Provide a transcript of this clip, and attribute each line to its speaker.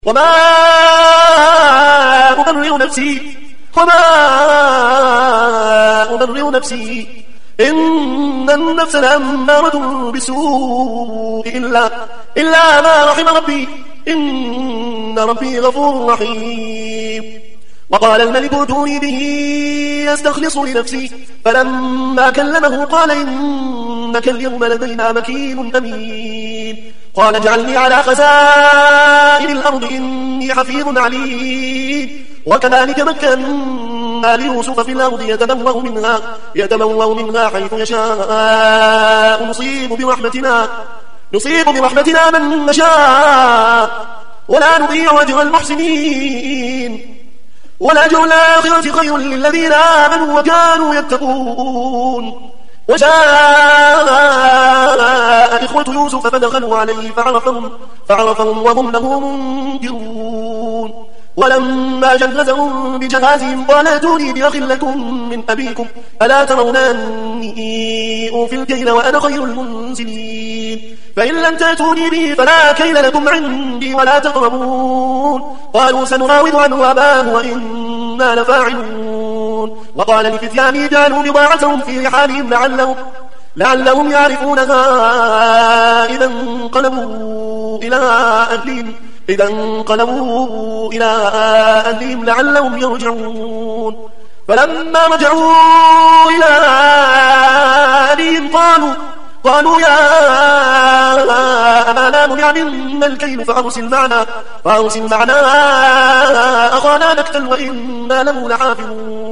Speaker 1: وما أبرئ نفسي إن النفس لأمارة بالسوء إلا ما رحم ربي إن ربي غفور رحيم. وقال الملك ائتوني به يستخلص لنفسي فلما كلمه قال إنك اليوم لدينا مكين أمين. قال اجعلني على خزائن الأرض إني حفيظ عليم. وكذلك مكنا ليوسف في الأرض يتبوأ منها حيث يشاء نصيب برحمتنا من نشاء ولا نضيع أجر المحسنين. ولأجر الآخرة خير للذين آمنوا وكانوا يتقون. وجاء إخوة يوسف فدخلوا عليه فعرفهم وهم له منكرون. ولما جهزهم بجهازهم قال ائتوني بأخ لكم من أبيكم ألا ترون أني أوفي الكيل وأنا خير المنزلين فإن لم تأتوني به فلا كيل لكم عندي ولا تقربون. قالوا سنراود عنه أباه وإنا لفاعلون. وقال لفتيانه جعلوا بضاعتهم في رحالهم لعلهم يعرفونها إذا انقلبوا إلى أهلهم لعلهم يرجعون. فلما رجعوا إلى أهلهم قالوا يا أبانا منع منا الكيل فأرسل معنا أخانا نكتل وإنا له لحافظون.